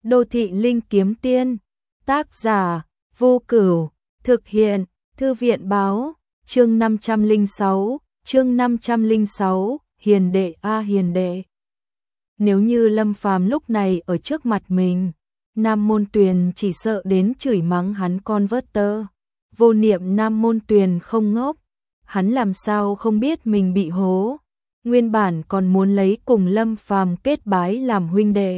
Đô thị linh kiếm tiên. Tác giả Vô Cửu. Thực hiện Thư viện báo. Chương 506, hiền đệ a hiền đệ. Nếu như Lâm Phàm lúc này ở trước mặt mình, Nam Môn Tuyền chỉ sợ đến chửi mắng hắn con vớt tơ. Vô niệm Nam Môn Tuyền không ngốc, hắn làm sao không biết mình bị hố. Nguyên bản còn muốn lấy cùng Lâm Phàm kết bái làm huynh đệ,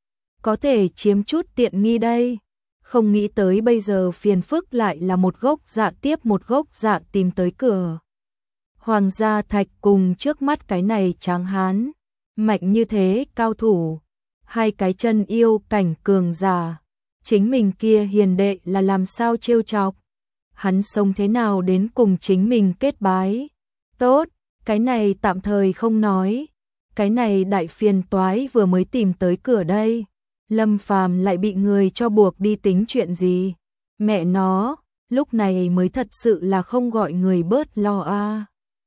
có thể chiếm chút tiện nghi đây. Không nghĩ tới bây giờ phiền phức lại là một gốc dạ tiếp một gốc dạ tìm tới cửa. Hoàng gia Thạch cùng trước mắt cái này tráng hán, mạnh như thế cao thủ, hai cái chân yêu cảnh cường giả, chính mình kia hiền đệ là làm sao trêu chọc. Hắn sống thế nào đến cùng chính mình kết bái. Tốt, cái này tạm thời không nói, cái này đại phiền toái vừa mới tìm tới cửa đây. Lâm Phàm lại bị người cho buộc đi tính chuyện gì? Mẹ nó, lúc này mới thật sự là không gọi người bớt lo a.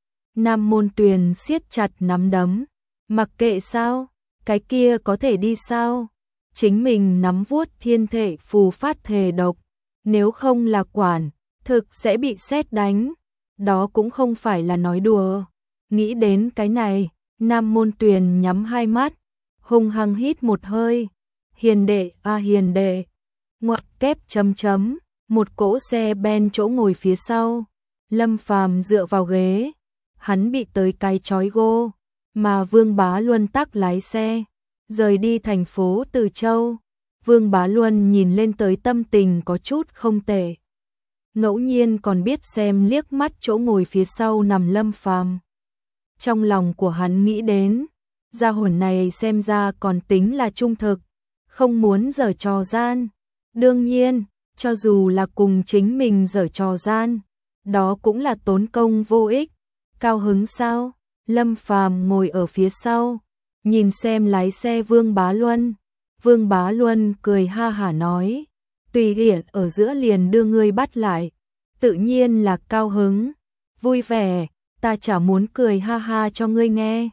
Nam Môn Tuyền siết chặt nắm đấm, mặc kệ sao, cái kia có thể đi sao? Chính mình nắm vuốt thiên thể phù phát thề độc, nếu không là quản, thực sẽ bị sét đánh. Đó cũng không phải là nói đùa. Nghĩ đến cái này, Nam Môn Tuyền nhắm hai mắt, hung hăng hít một hơi. Hiền đệ a hiền đệ. Ngoặc kép chấm chấm, một cỗ xe ben chỗ ngồi phía sau. Lâm Phàm dựa vào ghế, hắn bị tới cái chói gô, mà Vương Bá Luân tắc lái xe rời đi thành phố Từ Châu. Vương Bá Luân nhìn lên tới tâm tình có chút không tệ, ngẫu nhiên còn biết xem liếc mắt chỗ ngồi phía sau nằm Lâm Phàm. Trong lòng của hắn nghĩ đến, gia hồn này xem ra còn tính là trung thực, không muốn giở trò gian. Đương nhiên, cho dù là cùng chính mình giở trò gian, đó cũng là tốn công vô ích. Cao hứng sao? Lâm Phàm ngồi ở phía sau, nhìn xem lái xe Vương Bá Luân. Vương Bá Luân cười ha hả nói, tùy tiện ở giữa liền đưa ngươi bắt lại. Tự nhiên là cao hứng, vui vẻ, ta chả muốn cười ha ha cho ngươi nghe.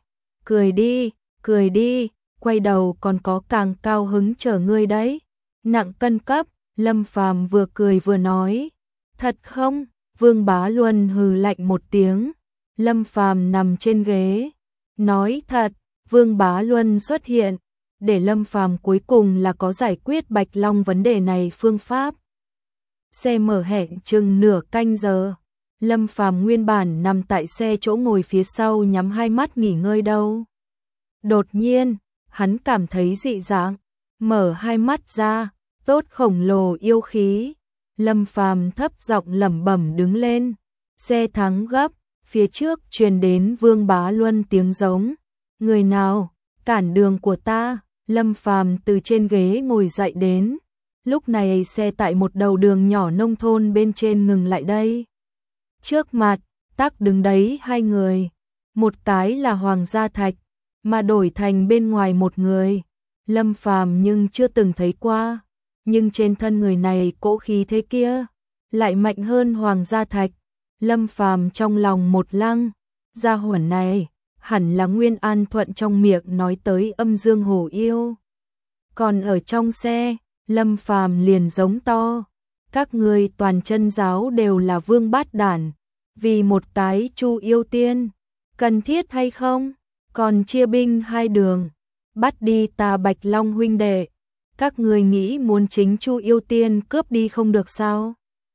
Cười đi, quay đầu còn có càng cao hứng chờ ngươi đấy. Nặng cân cấp, Lâm Phàm vừa cười vừa nói. Thật không? Vương Bá Luân hừ lạnh một tiếng. Lâm Phàm nằm trên ghế, nói thật. Vương Bá Luân xuất hiện, để Lâm Phàm cuối cùng là có giải quyết Bạch Long vấn đề này phương pháp. Xe mở hẹn chừng nửa canh giờ. Lâm Phàm nguyên bản nằm tại xe chỗ ngồi phía sau nhắm hai mắt nghỉ ngơi đâu. Đột nhiên, hắn cảm thấy dị dạng, mở hai mắt ra, tốt khổng lồ yêu khí. Lâm Phàm thấp giọng lẩm bẩm đứng lên. Xe thắng gấp, phía trước truyền đến Vương Bá Luân tiếng giống. Người nào cản đường của ta? Lâm Phàm từ trên ghế ngồi dậy đến. Lúc này xe tại một đầu đường nhỏ nông thôn bên trên ngừng lại đây. Trước mặt, tắc đứng đấy hai người. Một cái là Hoàng gia Thạch, mà đổi thành bên ngoài một người. Lâm Phàm nhưng chưa từng thấy qua. Nhưng trên thân người này cỗ khí thế kia lại mạnh hơn Hoàng gia Thạch. Lâm Phàm trong lòng một lăng. Gia hỏa này hẳn là Nguyên An Thuận trong miệng nói tới âm dương hổ yêu. Còn ở trong xe, Lâm Phàm liền giống to. Các ngươi toàn chân giáo đều là vương bát đản, vì một cái Chu yêu tiên, cần thiết hay không? Còn chia binh hai đường, bắt đi ta Bạch Long huynh đệ. Các ngươi nghĩ muốn chính Chu yêu tiên cướp đi không được sao?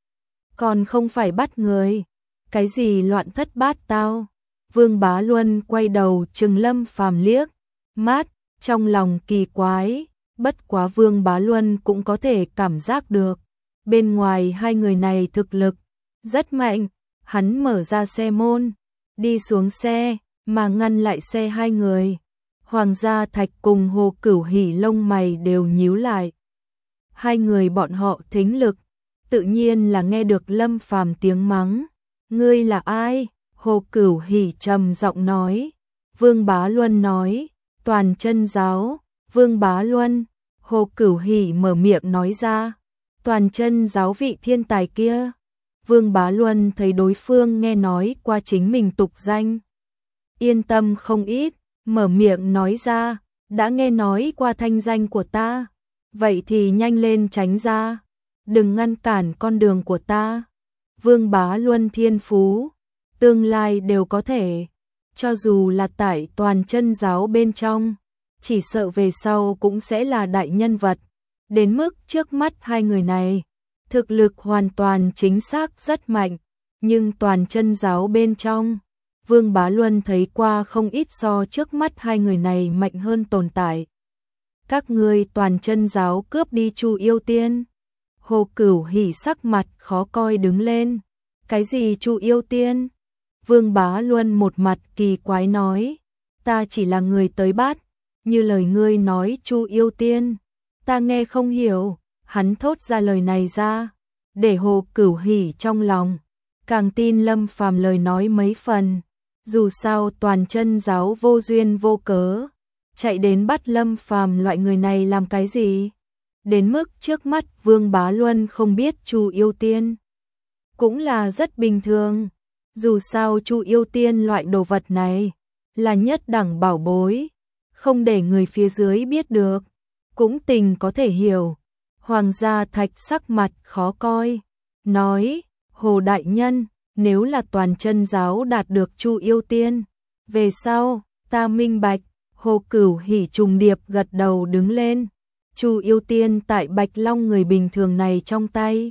Còn không phải bắt người, cái gì loạn thất bát tao? Vương Bá Luân quay đầu trừng Lâm Phàm liếc mắt, trong lòng kỳ quái, bất quá Vương Bá Luân cũng có thể cảm giác được. Bên ngoài hai người này thực lực rất mạnh, hắn mở ra xe môn, đi xuống xe, mà ngăn lại xe hai người. Hoàng gia Thạch cùng Hồ Cửu Hỉ lông mày đều nhíu lại. Hai người bọn họ thính lực, tự nhiên là nghe được Lâm Phàm tiếng mắng. Ngươi là ai? Hồ Cửu Hỉ trầm giọng nói. Vương Bá Luân nói, toàn chân giáo. Vương Bá Luân, Hồ Cửu Hỉ mở miệng nói ra. Toàn chân giáo vị thiên tài kia. Vương Bá Luân thấy đối phương nghe nói qua chính mình tục danh, yên tâm không ít, mở miệng nói ra, đã nghe nói qua thanh danh của ta. vậy thì nhanh lên tránh ra, đừng ngăn cản con đường của ta. Vương Bá Luân thiên phú, tương lai đều có thể, cho dù là tại Toàn Chân giáo bên trong, chỉ sợ về sau cũng sẽ là đại nhân vật, đến mức trước mắt hai người này, thực lực hoàn toàn chính xác rất mạnh, nhưng Toàn Chân giáo bên trong, Vương Bá Luân thấy qua không ít so trước mắt hai người này mạnh hơn tồn tại. Các ngươi Toàn Chân giáo cướp đi Chu Yêu Tiên. Hồ Cửu Hỉ sắc mặt khó coi đứng lên. Cái gì Chu Yêu Tiên? Vương Bá Luân một mặt kỳ quái nói, ta chỉ là người tới bắt, như lời ngươi nói Chu Yêu Tiên, ta nghe không hiểu. Hắn thốt ra lời này ra, để Hồ Cửu Hỉ trong lòng càng tin Lâm Phàm lời nói mấy phần. Dù sao Toàn Chân giáo vô duyên vô cớ chạy đến bắt Lâm Phàm loại người này làm cái gì? Đến mức trước mắt Vương Bá Luân không biết Chu Yêu Tiên cũng là rất bình thường. Dù sao Chu Yêu Tiên loại đồ vật này là nhất đẳng bảo bối, không để người phía dưới biết được, cũng tình có thể hiểu. Hoàng gia Thạch sắc mặt khó coi, nói, Hồ đại nhân, nếu là Toàn Chân giáo đạt được Chu Yêu Tiên, về sau, ta minh bạch. Hồ Cửu Hỉ trùng điệp gật đầu đứng lên. Chu Yêu Tiên tại Bạch Long người bình thường này trong tay,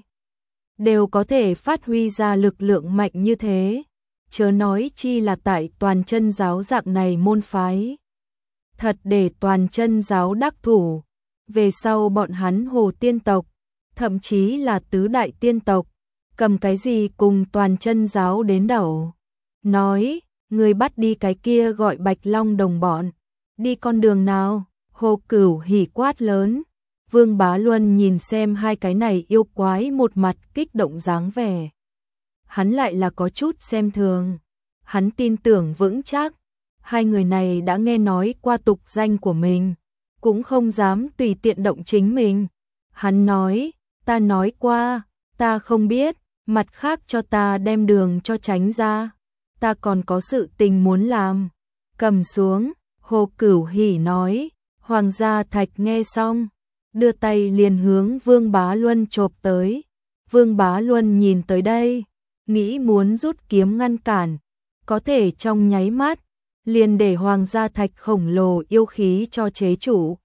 đều có thể phát huy ra lực lượng mạnh như thế, chớ nói chi là tại Toàn Chân giáo dạng này môn phái. Thật để Toàn Chân giáo đắc thủ, về sau bọn hắn Hồ tiên tộc, thậm chí là tứ đại tiên tộc, cầm cái gì cùng Toàn Chân giáo đến đầu. Nói, người bắt đi cái kia gọi Bạch Long đồng bọn, đi con đường nào? Hồ Cửu Hỉ quát lớn. Vương Bá Luân nhìn xem hai cái này yêu quái một mặt kích động dáng vẻ, hắn lại là có chút xem thường. Hắn tin tưởng vững chắc hai người này đã nghe nói qua tục danh của mình, cũng không dám tùy tiện động chính mình. Hắn nói, ta nói qua, ta không biết, mặt khác cho ta đem đường cho tránh ra, ta còn có sự tình muốn làm. Cầm xuống. Hồ Cửu Hỉ nói. Hoàng gia Thạch nghe xong, đưa tay liền hướng Vương Bá Luân chộp tới. Vương Bá Luân nhìn tới đây, nghĩ muốn rút kiếm ngăn cản, có thể trong nháy mắt, liền để Hoàng gia Thạch khổng lồ yêu khí cho chế chủ.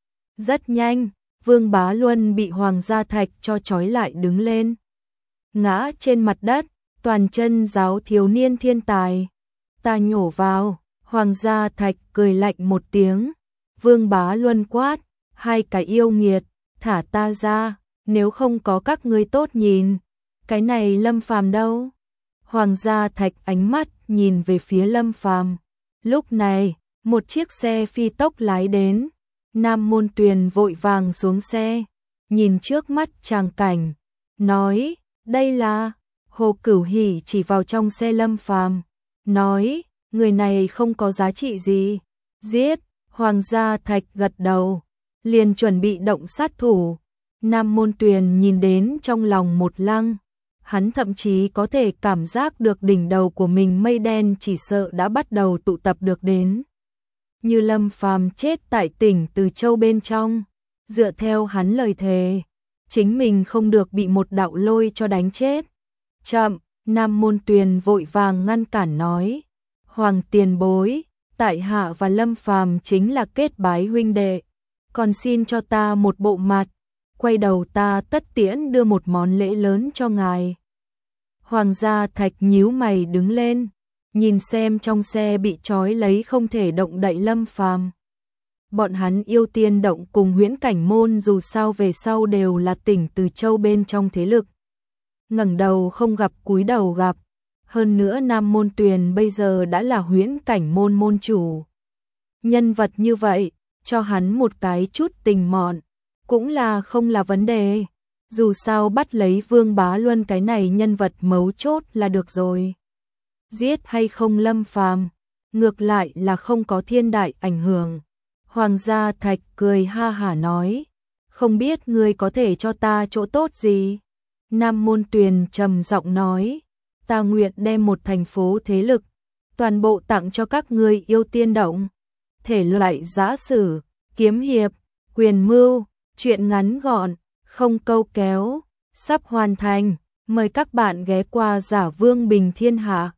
Rất nhanh, Vương Bá Luân bị Hoàng gia Thạch cho trói lại đứng lên, ngã trên mặt đất. Toàn Chân giáo thiếu niên thiên tài, ta nhổ vào. Hoàng gia Thạch cười lạnh một tiếng. Vương Bá Luân quát, hai cái yêu nghiệt, thả ta ra, nếu không có các ngươi tốt nhìn. Cái này Lâm Phàm đâu? Hoàng gia Thạch ánh mắt nhìn về phía Lâm Phàm. Lúc này, một chiếc xe phi tốc lái đến. Nam Môn Tuyền vội vàng xuống xe, nhìn trước mắt tràng cảnh, nói, đây là... Hồ Cửu Hỉ chỉ vào trong xe Lâm Phàm, nói, người này không có giá trị gì, giết. Hoàng gia Thạch gật đầu, liền chuẩn bị động sát thủ. Nam Môn Tuyền nhìn đến trong lòng một lăng, hắn thậm chí có thể cảm giác được đỉnh đầu của mình mây đen chỉ sợ đã bắt đầu tụ tập được đến. Như Lâm Phàm chết tại tỉnh Từ Châu bên trong, dựa theo hắn lời thề, chính mình không được bị một đạo lôi cho đánh chết. Chậm. Nam Môn Tuyền vội vàng ngăn cản nói, Hoàng tiền bối, tại hạ và Lâm Phàm chính là kết bái huynh đệ, còn xin cho ta một bộ mặt, quay đầu ta tất tiễn đưa một món lễ lớn cho ngài. Hoàng gia Thạch nhíu mày đứng lên, nhìn xem trong xe bị trói lấy không thể động đậy Lâm Phàm. Bọn hắn Yêu Tiên động cùng Huyễn Cảnh môn dù sao về sau đều là tỉnh Từ Châu bên trong thế lực. Ngẩng đầu không gặp cúi đầu gặp, hơn nữa Nam Môn Tuyền bây giờ đã là Huyễn Cảnh môn môn chủ. Nhân vật như vậy, cho hắn một cái chút tình mọn, cũng là không là vấn đề. Dù sao bắt lấy Vương Bá Luân cái này nhân vật mấu chốt là được rồi. Giết hay không Lâm Phàm, ngược lại là không có thiên đại ảnh hưởng. Hoàng gia Thạch cười ha hả nói, không biết ngươi có thể cho ta chỗ tốt gì. Nam Môn Tuyền trầm giọng nói, ta nguyện đem một thành phố thế lực, toàn bộ tặng cho các ngươi Yêu Tiên động. Thể loại giã sử, kiếm hiệp, quyền mưu, Chuyện ngắn gọn, không câu kéo, sắp hoàn thành. Mời các bạn ghé qua Giả Vương Bình Thiên Hạ.